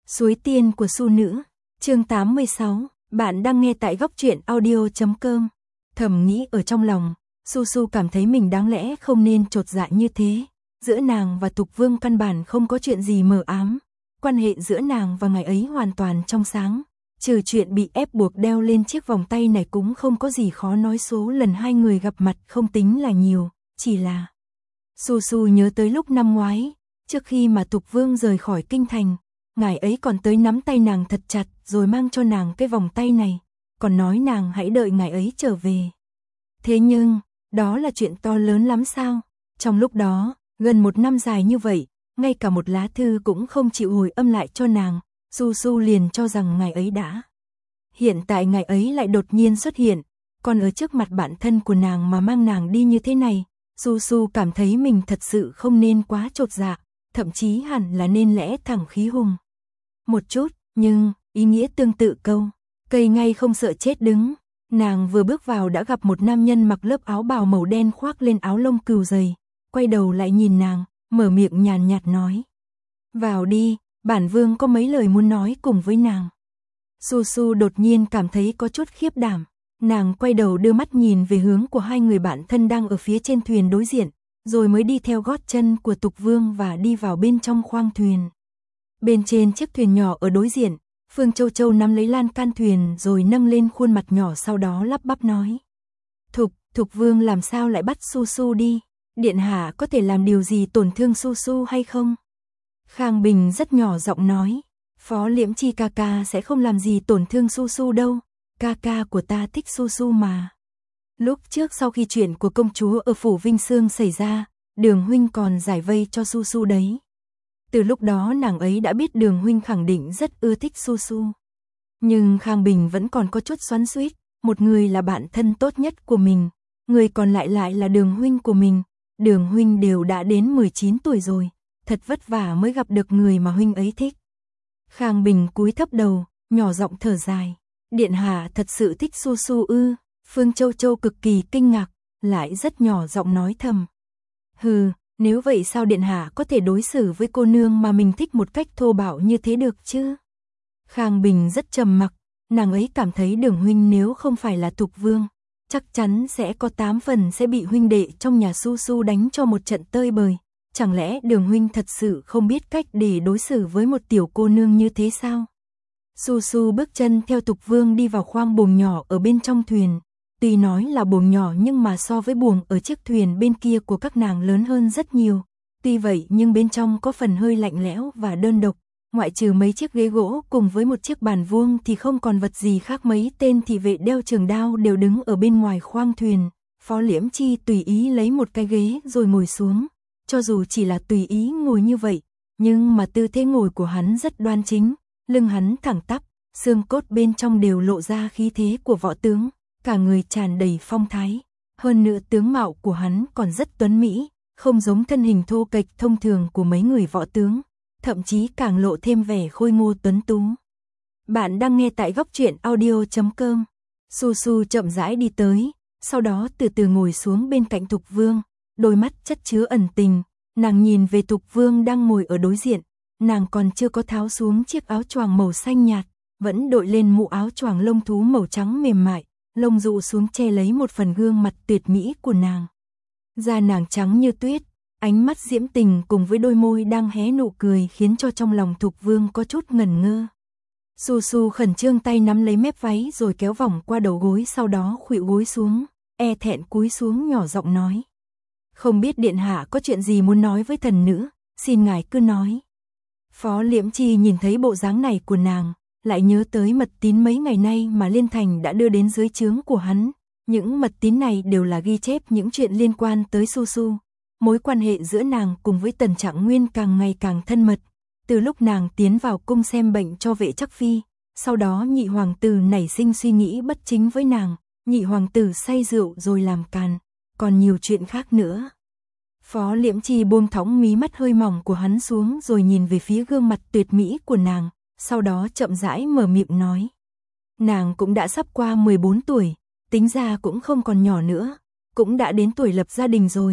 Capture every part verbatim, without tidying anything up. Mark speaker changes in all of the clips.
Speaker 1: Suối tiên của Su Nữ, chương tám mươi sáu, bạn đang nghe tại góc truyện audio chấm com. Thầm nghĩ ở trong lòng, Su Su cảm thấy mình đáng lẽ không nên chột dạ như thế. Giữa nàng và Tục Vương căn bản không có chuyện gì mờ ám. Quan hệ giữa nàng và ngài ấy hoàn toàn trong sáng. Trừ chuyện bị ép buộc đeo lên chiếc vòng tay này cũng không có gì khó nói, số lần hai người gặp mặt không tính là nhiều, chỉ là... Su Su nhớ tới lúc năm ngoái, trước khi mà Tục Vương rời khỏi kinh thành, ngài ấy còn tới nắm tay nàng thật chặt rồi mang cho nàng cái vòng tay này, còn nói nàng hãy đợi ngài ấy trở về. Thế nhưng, đó là chuyện to lớn lắm sao? Trong lúc đó, gần một năm dài như vậy, ngay cả một lá thư cũng không chịu hồi âm lại cho nàng, Su Su liền cho rằng ngài ấy đã. Hiện tại ngài ấy lại đột nhiên xuất hiện, còn ở trước mặt bạn thân của nàng mà mang nàng đi như thế này, Su Su cảm thấy mình thật sự không nên quá chột dạ, thậm chí hẳn là nên lẽ thẳng khí hùng. Một chút, nhưng, ý nghĩa tương tự câu, cây ngay không sợ chết đứng. Nàng vừa bước vào đã gặp một nam nhân mặc lớp áo bào màu đen khoác lên áo lông cừu dày, quay đầu lại nhìn nàng, mở miệng nhàn nhạt nói. Vào đi, bản vương có mấy lời muốn nói cùng với nàng. Su Su đột nhiên cảm thấy có chút khiếp đảm, nàng quay đầu đưa mắt nhìn về hướng của hai người bạn thân đang ở phía trên thuyền đối diện, rồi mới đi theo gót chân của Tục Vương và đi vào bên trong khoang thuyền. Bên trên chiếc thuyền nhỏ ở đối diện, Phương Châu Châu nắm lấy lan can thuyền rồi nâng lên khuôn mặt nhỏ, sau đó lắp bắp nói. Thục, Thục Vương làm sao lại bắt Su Su đi? Điện hạ có thể làm điều gì tổn thương Su Su hay không? Khang Bình rất nhỏ giọng nói. Phó Liễm Chi ca ca sẽ không làm gì tổn thương Su Su đâu. Ca ca của ta thích Su Su mà. Lúc trước sau khi chuyện của công chúa ở phủ Vinh Sương xảy ra, Đường huynh còn giải vây cho Su Su đấy. Từ lúc đó nàng ấy đã biết Đường huynh khẳng định rất ưa thích Su Su. Nhưng Khang Bình vẫn còn có chút xoắn xuýt, một người là bạn thân tốt nhất của mình, người còn lại lại là Đường huynh của mình. Đường huynh đều đã đến mười chín tuổi rồi, thật vất vả mới gặp được người mà huynh ấy thích. Khang Bình cúi thấp đầu, nhỏ giọng thở dài. Điện hạ thật sự thích Su Su ư? Phương Châu Châu cực kỳ kinh ngạc, lại rất nhỏ giọng nói thầm. Hừ, nếu vậy sao điện hạ có thể đối xử với cô nương mà mình thích một cách thô bạo như thế được chứ? Khang Bình rất trầm mặc, nàng ấy cảm thấy Đường huynh nếu không phải là Tục Vương, chắc chắn sẽ có tám phần sẽ bị huynh đệ trong nhà Su Su đánh cho một trận tơi bời. Chẳng lẽ Đường huynh thật sự không biết cách để đối xử với một tiểu cô nương như thế sao? Su Su bước chân theo Tục Vương đi vào khoang buồng nhỏ ở bên trong thuyền. Tuy nói là buồng nhỏ nhưng mà so với buồng ở chiếc thuyền bên kia của các nàng lớn hơn rất nhiều. Tuy vậy nhưng bên trong có phần hơi lạnh lẽo và đơn độc. Ngoại trừ mấy chiếc ghế gỗ cùng với một chiếc bàn vuông thì không còn vật gì khác. Mấy tên thị vệ đeo trường đao đều đứng ở bên ngoài khoang thuyền. Phó Liễm Chi tùy ý lấy một cái ghế rồi ngồi xuống. Cho dù chỉ là tùy ý ngồi như vậy, nhưng mà tư thế ngồi của hắn rất đoan chính. Lưng hắn thẳng tắp, xương cốt bên trong đều lộ ra khí thế của võ tướng. Cả người tràn đầy phong thái, hơn nữa tướng mạo của hắn còn rất tuấn mỹ, không giống thân hình thô kệch thông thường của mấy người võ tướng, thậm chí càng lộ thêm vẻ khôi ngô tuấn tú. Bạn đang nghe tại góc truyện audio chấm com. Su Su chậm rãi đi tới, sau đó từ từ ngồi xuống bên cạnh Tục Vương, đôi mắt chất chứa ẩn tình, nàng nhìn về Tục Vương đang ngồi ở đối diện, nàng còn chưa có tháo xuống chiếc áo choàng màu xanh nhạt, vẫn đội lên mũ áo choàng lông thú màu trắng mềm mại. Lông rụ xuống che lấy một phần gương mặt tuyệt mỹ của nàng. Da nàng trắng như tuyết, ánh mắt diễm tình cùng với đôi môi đang hé nụ cười khiến cho trong lòng Thục Vương có chút ngẩn ngơ. Su Su khẩn trương tay nắm lấy mép váy rồi kéo vòng qua đầu gối, sau đó khuỵu gối xuống, e thẹn cúi xuống nhỏ giọng nói. Không biết điện hạ có chuyện gì muốn nói với thần nữ, xin ngài cứ nói. Phó Liễm Chi nhìn thấy bộ dáng này của nàng, lại nhớ tới mật tín mấy ngày nay mà Liên Thành đã đưa đến dưới trướng của hắn. Những mật tín này đều là ghi chép những chuyện liên quan tới Su Su. Mối quan hệ giữa nàng cùng với Tần Trạng Nguyên càng ngày càng thân mật. Từ lúc nàng tiến vào cung xem bệnh cho Vệ Trắc Phi, sau đó nhị hoàng tử nảy sinh suy nghĩ bất chính với nàng, nhị hoàng tử say rượu rồi làm càn, còn nhiều chuyện khác nữa. Phó Liễm Chi buông thõng mí mắt hơi mỏng của hắn xuống rồi nhìn về phía gương mặt tuyệt mỹ của nàng. Sau đó chậm rãi mở miệng nói. Nàng cũng đã sắp qua mười bốn tuổi, tính ra cũng không còn nhỏ nữa, cũng đã đến tuổi lập gia đình rồi.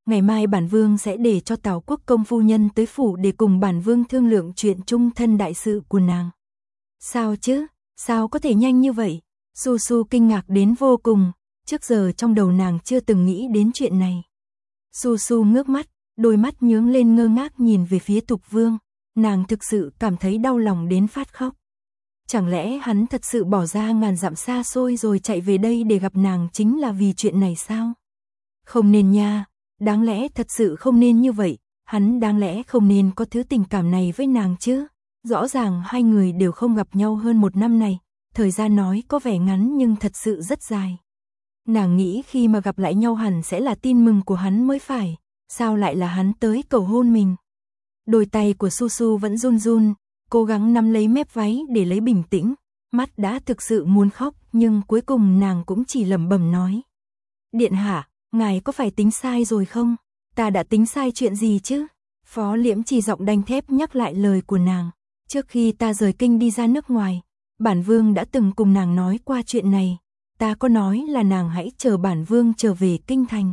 Speaker 1: Ngày mai bản vương sẽ để cho Tào Quốc công phu nhân tới phủ để cùng bản vương thương lượng chuyện chung thân đại sự của nàng. Sao chứ, sao có thể nhanh như vậy? Su Su kinh ngạc đến vô cùng, trước giờ trong đầu nàng chưa từng nghĩ đến chuyện này. Su Su ngước mắt, đôi mắt nhướng lên ngơ ngác nhìn về phía Tục Vương, nàng thực sự cảm thấy đau lòng đến phát khóc. Chẳng lẽ hắn thật sự bỏ ra ngàn dặm xa xôi rồi chạy về đây để gặp nàng chính là vì chuyện này sao? Không nên nha, đáng lẽ thật sự không nên như vậy, hắn đáng lẽ không nên có thứ tình cảm này với nàng chứ. Rõ ràng hai người đều không gặp nhau hơn một năm này, thời gian nói có vẻ ngắn nhưng thật sự rất dài. Nàng nghĩ khi mà gặp lại nhau hẳn sẽ là tin mừng của hắn mới phải, sao lại là hắn tới cầu hôn mình. Đôi tay của Su Su vẫn run run, cố gắng nắm lấy mép váy để lấy bình tĩnh, mắt đã thực sự muốn khóc nhưng cuối cùng nàng cũng chỉ lẩm bẩm nói. Điện hạ, ngài có phải tính sai rồi không? Ta đã tính sai chuyện gì chứ? Phó Liễm Trì giọng đanh thép nhắc lại lời của nàng. Trước khi ta rời kinh đi ra nước ngoài, bản vương đã từng cùng nàng nói qua chuyện này. Ta có nói là nàng hãy chờ bản vương trở về kinh thành.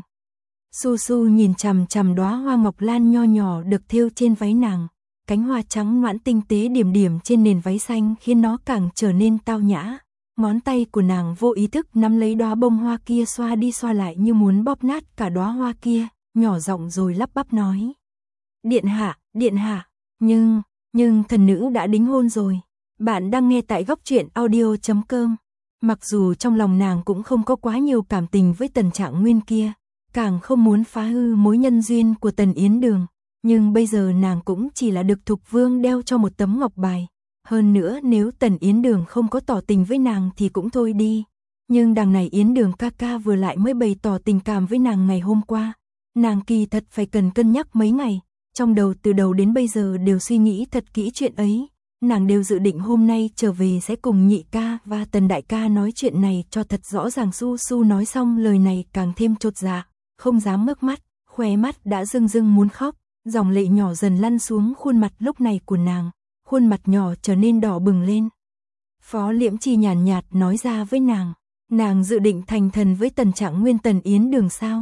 Speaker 1: Su Su nhìn chằm chằm đóa hoa ngọc lan nho nhỏ được thêu trên váy nàng. Cánh hoa trắng noãn tinh tế điểm điểm trên nền váy xanh khiến nó càng trở nên tao nhã. Ngón tay của nàng vô ý thức nắm lấy đóa bông hoa kia xoa đi xoa lại như muốn bóp nát cả đóa hoa kia, nhỏ giọng rồi lắp bắp nói. Điện hạ, điện hạ, nhưng, nhưng thần nữ đã đính hôn rồi. Bạn đang nghe tại góc truyện audio chấm com. Mặc dù trong lòng nàng cũng không có quá nhiều cảm tình với Tần Trạng Nguyên kia, càng không muốn phá hư mối nhân duyên của Tần Yến Đường, nhưng bây giờ nàng cũng chỉ là được Thục Vương đeo cho một tấm ngọc bài. Hơn nữa nếu Tần Yến Đường không có tỏ tình với nàng thì cũng thôi đi. Nhưng đằng này Yến Đường ca ca vừa lại mới bày tỏ tình cảm với nàng ngày hôm qua. Nàng kỳ thật phải cần cân nhắc mấy ngày, trong đầu từ đầu đến bây giờ đều suy nghĩ thật kỹ chuyện ấy. Nàng đều dự định hôm nay trở về sẽ cùng nhị ca và Tần đại ca nói chuyện này cho thật rõ ràng. Su Su nói xong lời này càng thêm chột dạ, không dám ngước mắt, khóe mắt đã rưng rưng muốn khóc, dòng lệ nhỏ dần lăn xuống khuôn mặt lúc này của nàng, khuôn mặt nhỏ trở nên đỏ bừng lên. Phó Liễm Trì nhàn nhạt nói ra với nàng, nàng dự định thành thần với Tần Trạng Nguyên Tần Yến Đường sao?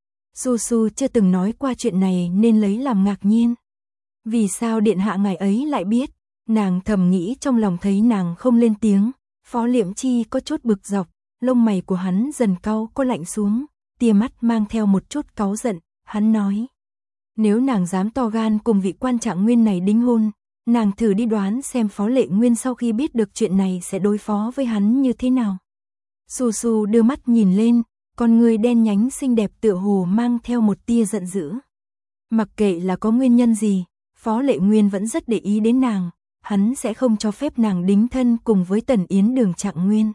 Speaker 1: Su Su chưa từng nói qua chuyện này nên lấy làm ngạc nhiên. Vì sao điện hạ ngài ấy lại biết? Nàng thầm nghĩ trong lòng thấy nàng không lên tiếng, Phó Liễm Chi có chút bực dọc, lông mày của hắn dần cau có lạnh xuống, tia mắt mang theo một chút cáu giận, hắn nói. Nếu nàng dám to gan cùng vị quan Trạng Nguyên này đính hôn, nàng thử đi đoán xem Phó Lệ Nguyên sau khi biết được chuyện này sẽ đối phó với hắn như thế nào. Su Su đưa mắt nhìn lên, con người đen nhánh xinh đẹp tựa hồ mang theo một tia giận dữ. Mặc kệ là có nguyên nhân gì, Phó Lệ Nguyên vẫn rất để ý đến nàng. Hắn sẽ không cho phép nàng đính thân cùng với Tần Yến Đường Trạng Nguyên.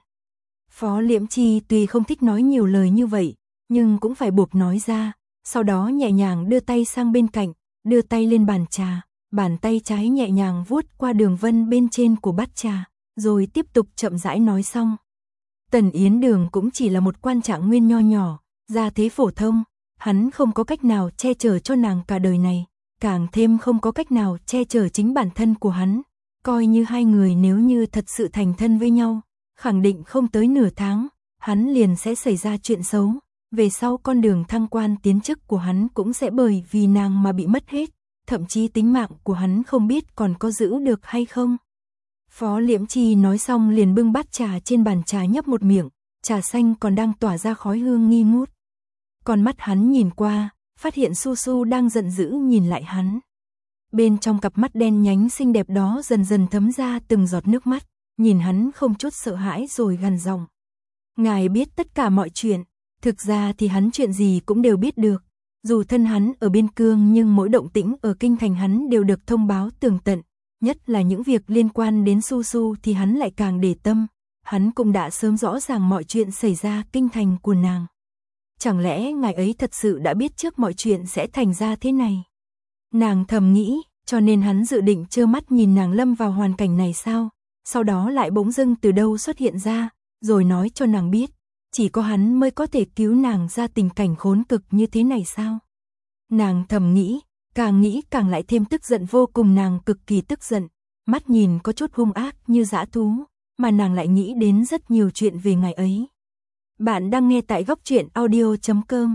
Speaker 1: Phó Liễm Chi tuy không thích nói nhiều lời như vậy, nhưng cũng phải buộc nói ra, sau đó nhẹ nhàng đưa tay sang bên cạnh, đưa tay lên bàn trà, bàn tay trái nhẹ nhàng vuốt qua đường vân bên trên của bát trà, rồi tiếp tục chậm rãi nói xong. Tần Yến Đường cũng chỉ là một quan Trạng Nguyên nho nhỏ, gia thế phổ thông, hắn không có cách nào che chở cho nàng cả đời này, càng thêm không có cách nào che chở chính bản thân của hắn. Coi như hai người nếu như thật sự thành thân với nhau, khẳng định không tới nửa tháng, hắn liền sẽ xảy ra chuyện xấu, về sau con đường thăng quan tiến chức của hắn cũng sẽ bởi vì nàng mà bị mất hết, thậm chí tính mạng của hắn không biết còn có giữ được hay không. Phó Liễm Chi nói xong liền bưng bát trà trên bàn trà nhấp một miệng, trà xanh còn đang tỏa ra khói hương nghi ngút. Con mắt hắn nhìn qua, phát hiện Su Su đang giận dữ nhìn lại hắn. Bên trong cặp mắt đen nhánh xinh đẹp đó dần dần thấm ra từng giọt nước mắt, nhìn hắn không chút sợ hãi rồi gằn giọng. Ngài biết tất cả mọi chuyện, thực ra thì hắn chuyện gì cũng đều biết được. Dù thân hắn ở biên cương nhưng mỗi động tĩnh ở kinh thành hắn đều được thông báo tường tận, nhất là những việc liên quan đến Su Su thì hắn lại càng để tâm. Hắn cũng đã sớm rõ ràng mọi chuyện xảy ra kinh thành của nàng. Chẳng lẽ ngài ấy thật sự đã biết trước mọi chuyện sẽ thành ra thế này? Nàng thầm nghĩ, cho nên hắn dự định trơ mắt nhìn nàng lâm vào hoàn cảnh này sao? Sau đó lại bỗng dưng từ đâu xuất hiện ra, rồi nói cho nàng biết, chỉ có hắn mới có thể cứu nàng ra tình cảnh khốn cực như thế này sao? Nàng thầm nghĩ, càng nghĩ càng lại thêm tức giận vô cùng, nàng cực kỳ tức giận, mắt nhìn có chút hung ác như dã thú, mà nàng lại nghĩ đến rất nhiều chuyện về ngày ấy. Bạn đang nghe tại góc truyện audio chấm com.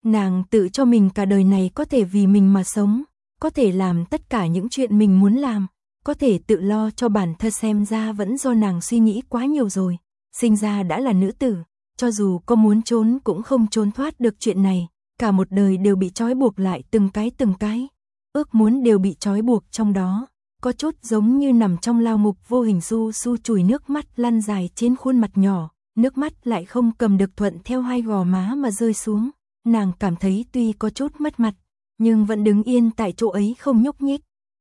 Speaker 1: Nàng tự cho mình cả đời này có thể vì mình mà sống, có thể làm tất cả những chuyện mình muốn làm, có thể tự lo cho bản thân, xem ra vẫn do nàng suy nghĩ quá nhiều rồi. Sinh ra đã là nữ tử, cho dù có muốn trốn cũng không trốn thoát được chuyện này, cả một đời đều bị trói buộc lại từng cái từng cái, ước muốn đều bị trói buộc trong đó, có chút giống như nằm trong lao ngục vô hình. Su Su chùi nước mắt lăn dài trên khuôn mặt nhỏ, nước mắt lại không cầm được thuận theo hai gò má mà rơi xuống, nàng cảm thấy tuy có chút mất mặt, nhưng vẫn đứng yên tại chỗ ấy không nhúc nhích.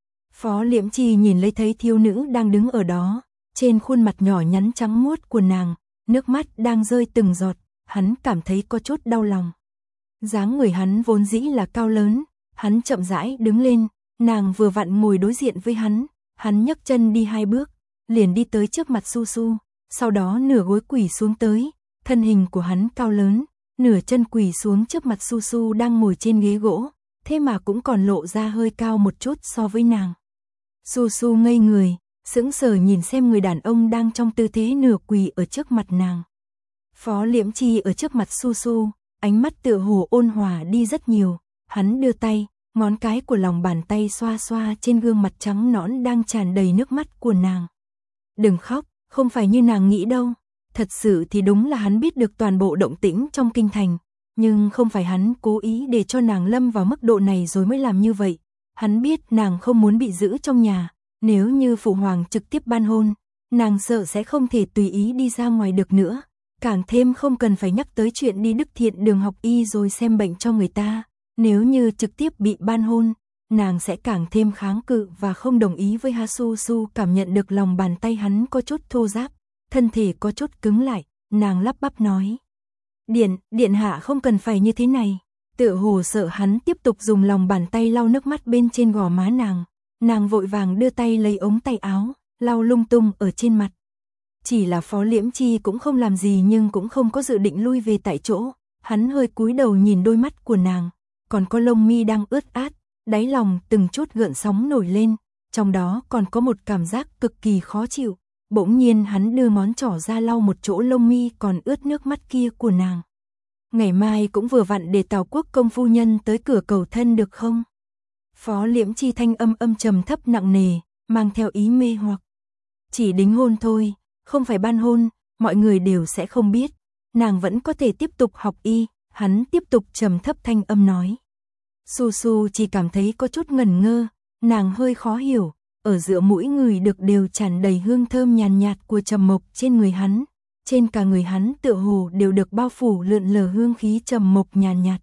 Speaker 1: Phó Liễm Trì nhìn lấy thấy thiếu nữ đang đứng ở đó, trên khuôn mặt nhỏ nhắn trắng muốt của nàng, nước mắt đang rơi từng giọt, hắn cảm thấy có chút đau lòng. Dáng người hắn vốn dĩ là cao lớn, hắn chậm rãi đứng lên, nàng vừa vặn ngồi đối diện với hắn, hắn nhấc chân đi hai bước, liền đi tới trước mặt Su Su, sau đó nửa gối quỳ xuống tới, thân hình của hắn cao lớn, nửa chân quỳ xuống trước mặt Su Su đang ngồi trên ghế gỗ, thế mà cũng còn lộ ra hơi cao một chút so với nàng. Su Su ngây người, sững sờ nhìn xem người đàn ông đang trong tư thế nửa quỳ ở trước mặt nàng. Phó Liễm Trì ở trước mặt Su Su, ánh mắt tựa hồ ôn hòa đi rất nhiều, hắn đưa tay, ngón cái của lòng bàn tay xoa xoa trên gương mặt trắng nõn đang tràn đầy nước mắt của nàng. Đừng khóc, không phải như nàng nghĩ đâu. Thật sự thì đúng là hắn biết được toàn bộ động tĩnh trong kinh thành, nhưng không phải hắn cố ý để cho nàng lâm vào mức độ này rồi mới làm như vậy. Hắn biết nàng không muốn bị giữ trong nhà, nếu như phụ hoàng trực tiếp ban hôn, nàng sợ sẽ không thể tùy ý đi ra ngoài được nữa, càng thêm không cần phải nhắc tới chuyện đi Đức Thiện Đường học y rồi xem bệnh cho người ta. Nếu như trực tiếp bị ban hôn, nàng sẽ càng thêm kháng cự và không đồng ý với Ha. Su Su cảm nhận được lòng bàn tay hắn có chút thô ráp, thân thể có chút cứng lại, nàng lắp bắp nói. Điện, điện hạ không cần phải như thế này. Tựa hồ sợ hắn tiếp tục dùng lòng bàn tay lau nước mắt bên trên gò má nàng, nàng vội vàng đưa tay lấy ống tay áo, lau lung tung ở trên mặt. Chỉ là Phó Liễm Chi cũng không làm gì nhưng cũng không có dự định lui về tại chỗ, hắn hơi cúi đầu nhìn đôi mắt của nàng, còn có lông mi đang ướt át, đáy lòng từng chút gợn sóng nổi lên, trong đó còn có một cảm giác cực kỳ khó chịu. Bỗng nhiên hắn đưa ngón trỏ ra lau một chỗ lông mi còn ướt nước mắt kia của nàng. Ngày mai cũng vừa vặn để Tào Quốc công phu nhân tới cửa cầu thân được không? Phó Liễm Chi thanh âm âm trầm thấp nặng nề, mang theo ý mê hoặc. Chỉ đính hôn thôi, không phải ban hôn, mọi người đều sẽ không biết. Nàng vẫn có thể tiếp tục học y, hắn tiếp tục trầm thấp thanh âm nói. Su Su chỉ cảm thấy có chút ngẩn ngơ, nàng hơi khó hiểu, ở giữa mũi người được đều tràn đầy hương thơm nhàn nhạt của trầm mộc trên người hắn, trên cả người hắn tựa hồ đều được bao phủ lượn lờ hương khí trầm mộc nhàn nhạt.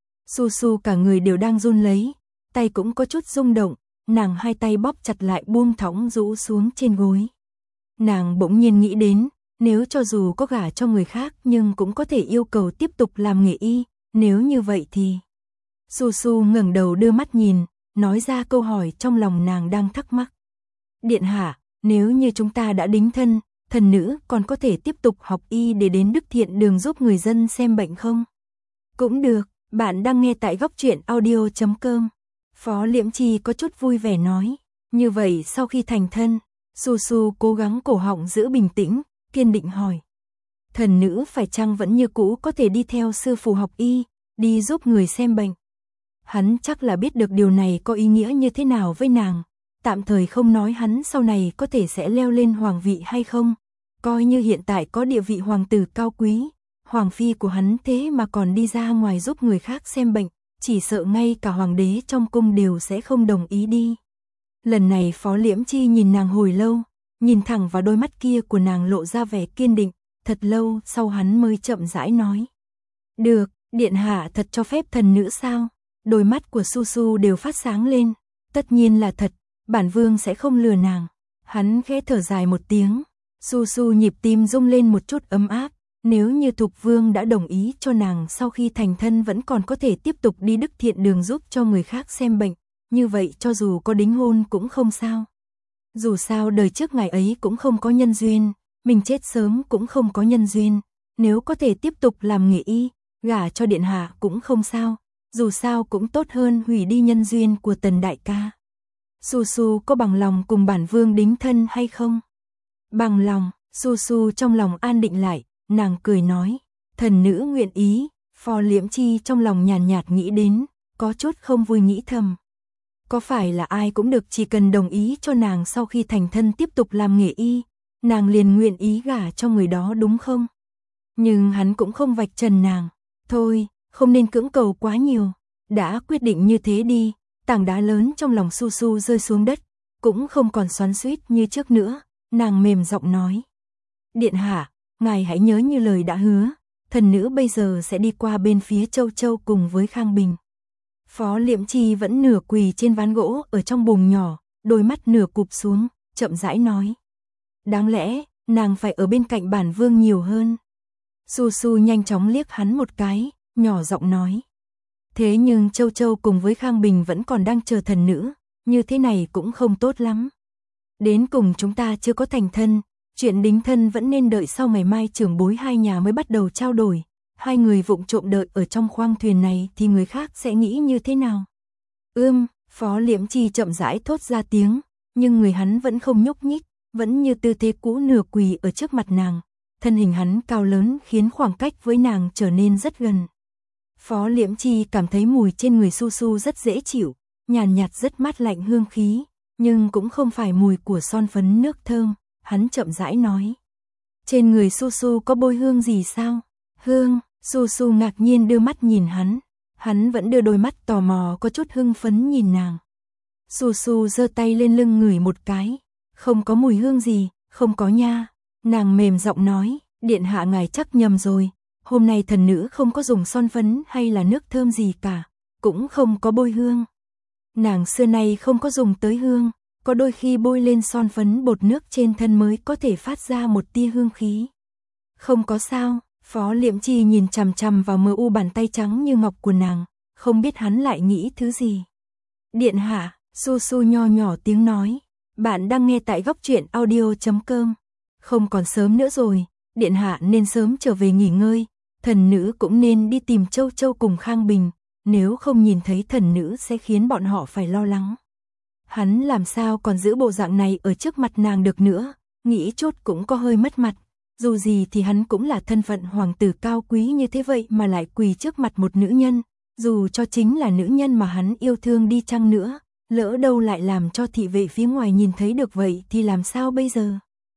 Speaker 1: Su Su cả người đều đang run lấy, tay cũng có chút rung động, nàng hai tay bóp chặt lại buông thõng rũ xuống trên gối. Nàng bỗng nhiên nghĩ đến, nếu cho dù có gả cho người khác nhưng cũng có thể yêu cầu tiếp tục làm nghề y, nếu như vậy thì... Su Su ngẩng đầu đưa mắt nhìn, nói ra câu hỏi trong lòng nàng đang thắc mắc. Điện hạ, nếu như chúng ta đã đính thân, thần nữ còn có thể tiếp tục học y để đến Đức Thiện Đường giúp người dân xem bệnh không? Cũng được, bạn đang nghe tại góc truyện audio chấm com. Phó Liễm Chi có chút vui vẻ nói. Như vậy sau khi thành thân, Su Su cố gắng cổ họng giữ bình tĩnh, kiên định hỏi. Thần nữ phải chăng vẫn như cũ có thể đi theo sư phụ học y, đi giúp người xem bệnh? Hắn chắc là biết được điều này có ý nghĩa như thế nào với nàng, tạm thời không nói hắn sau này có thể sẽ leo lên hoàng vị hay không, coi như hiện tại có địa vị hoàng tử cao quý, hoàng phi của hắn thế mà còn đi ra ngoài giúp người khác xem bệnh, chỉ sợ ngay cả hoàng đế trong cung đều sẽ không đồng ý đi. Lần này Phó Liễm Chi nhìn nàng hồi lâu, nhìn thẳng vào đôi mắt kia của nàng lộ ra vẻ kiên định, thật lâu sau hắn mới chậm rãi nói. Được, điện hạ thật cho phép thần nữ sao? Đôi mắt của Su Su đều phát sáng lên, tất nhiên là thật, bản vương sẽ không lừa nàng. Hắn khẽ thở dài một tiếng, Su Su nhịp tim rung lên một chút ấm áp, nếu như Thục Vương đã đồng ý cho nàng sau khi thành thân vẫn còn có thể tiếp tục đi Đức Thiện Đường giúp cho người khác xem bệnh, như vậy cho dù có đính hôn cũng không sao. Dù sao đời trước ngày ấy cũng không có nhân duyên, mình chết sớm cũng không có nhân duyên, nếu có thể tiếp tục làm nghề y, gả cho điện hạ cũng không sao. Dù sao cũng tốt hơn hủy đi nhân duyên của Tần đại ca. Su Su có bằng lòng cùng bản vương đính thân hay không? Bằng lòng, Su Su trong lòng an định lại, nàng cười nói, thần nữ nguyện ý. Phó Liễm Chi trong lòng nhàn nhạt, nhạt nghĩ đến, có chút không vui nghĩ thầm. Có phải là ai cũng được chỉ cần đồng ý cho nàng sau khi thành thân tiếp tục làm nghề y, nàng liền nguyện ý gả cho người đó đúng không? Nhưng hắn cũng không vạch trần nàng. Thôi, không nên cưỡng cầu quá nhiều. Đã quyết định như thế đi. Tảng đá lớn trong lòng Su Su rơi xuống đất, cũng không còn xoắn xuýt như trước nữa. Nàng mềm giọng nói. Điện hạ, ngài hãy nhớ như lời đã hứa. Thần nữ bây giờ sẽ đi qua bên phía Châu Châu cùng với Khang Bình. Phó Liễm Chi vẫn nửa quỳ trên ván gỗ ở trong buồng nhỏ, đôi mắt nửa cụp xuống, chậm rãi nói. Đáng lẽ, nàng phải ở bên cạnh bản vương nhiều hơn. Su Su nhanh chóng liếc hắn một cái, nhỏ giọng nói. Thế nhưng Châu Châu cùng với Khang Bình vẫn còn đang chờ thần nữ, như thế này cũng không tốt lắm. Đến cùng chúng ta chưa có thành thân, chuyện đính thân vẫn nên đợi sau ngày mai trưởng bối hai nhà mới bắt đầu trao đổi. Hai người vụng trộm đợi ở trong khoang thuyền này thì người khác sẽ nghĩ như thế nào? Ưm, Phó Liễm Chi chậm rãi thốt ra tiếng, nhưng người hắn vẫn không nhúc nhích, vẫn như tư thế cũ nửa quỳ ở trước mặt nàng. Thân hình hắn cao lớn khiến khoảng cách với nàng trở nên rất gần. Phó Liễm Chi cảm thấy mùi trên người Su Su rất dễ chịu, nhàn nhạt rất mát lạnh hương khí, nhưng cũng không phải mùi của son phấn nước thơm. Hắn chậm rãi nói. Trên người Su Su có bôi hương gì sao? Hương, Su Su ngạc nhiên đưa mắt nhìn hắn. Hắn vẫn đưa đôi mắt tò mò có chút hưng phấn nhìn nàng. Su Su giơ tay lên lưng ngửi một cái. Không có mùi hương gì, không có nha. Nàng mềm giọng nói, điện hạ ngài chắc nhầm rồi. Hôm nay thần nữ không có dùng son phấn hay là nước thơm gì cả. Cũng không có bôi hương. Nàng xưa nay không có dùng tới hương. Có đôi khi bôi lên son phấn bột nước trên thân mới có thể phát ra một tia hương khí. Không có sao, Phó Liễm Chi nhìn chằm chằm vào mờ u bàn tay trắng như ngọc của nàng, không biết hắn lại nghĩ thứ gì. Điện hạ, Su Su nho nhỏ tiếng nói, bạn đang nghe tại góc truyện audio chấm com. Không còn sớm nữa rồi, điện hạ nên sớm trở về nghỉ ngơi, thần nữ cũng nên đi tìm Châu Châu cùng Khang Bình, nếu không nhìn thấy thần nữ sẽ khiến bọn họ phải lo lắng. Hắn làm sao còn giữ bộ dạng này ở trước mặt nàng được nữa, nghĩ chút cũng có hơi mất mặt. Dù gì thì hắn cũng là thân phận hoàng tử cao quý như thế vậy mà lại quỳ trước mặt một nữ nhân. Dù cho chính là nữ nhân mà hắn yêu thương đi chăng nữa, lỡ đâu lại làm cho thị vệ phía ngoài nhìn thấy được vậy thì làm sao bây giờ?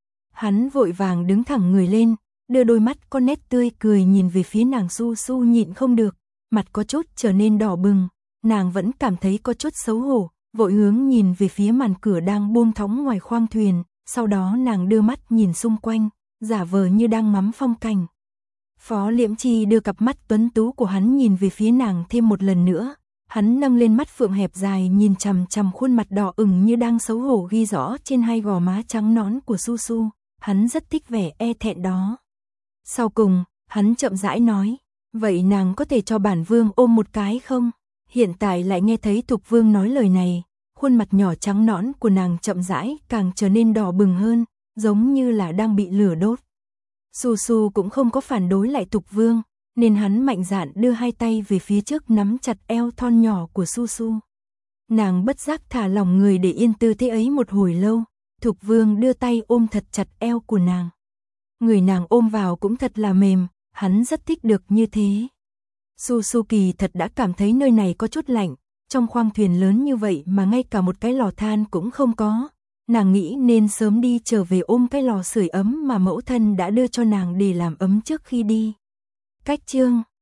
Speaker 1: Hắn vội vàng đứng thẳng người lên, đưa đôi mắt có nét tươi cười nhìn về phía nàng. Su Su nhịn không được, mặt có chút trở nên đỏ bừng, nàng vẫn cảm thấy có chút xấu hổ. Vội hướng nhìn về phía màn cửa đang buông thõng ngoài khoang thuyền, sau đó nàng đưa mắt nhìn xung quanh, giả vờ như đang ngắm phong cảnh. Phó Liễm Chi đưa cặp mắt tuấn tú của hắn nhìn về phía nàng thêm một lần nữa, hắn nâng lên mắt phượng hẹp dài nhìn chằm chằm khuôn mặt đỏ ửng như đang xấu hổ ghi rõ trên hai gò má trắng nõn của Su Su, hắn rất thích vẻ e thẹn đó. Sau cùng, hắn chậm rãi nói, vậy nàng có thể cho bản vương ôm một cái không? Hiện tại lại nghe thấy Thục Vương nói lời này, khuôn mặt nhỏ trắng nõn của nàng chậm rãi càng trở nên đỏ bừng hơn, giống như là đang bị lửa đốt. Su Su cũng không có phản đối lại Thục Vương, nên hắn mạnh dạn đưa hai tay về phía trước nắm chặt eo thon nhỏ của Su Su. Nàng bất giác thả lỏng người để yên tư thế ấy một hồi lâu, Thục Vương đưa tay ôm thật chặt eo của nàng. Người nàng ôm vào cũng thật là mềm, hắn rất thích được như thế. Su Su kỳ thật đã cảm thấy nơi này có chút lạnh, trong khoang thuyền lớn như vậy mà ngay cả một cái lò than cũng không có. Nàng nghĩ nên sớm đi trở về ôm cái lò sưởi ấm mà mẫu thân đã đưa cho nàng để làm ấm trước khi đi. Cách chương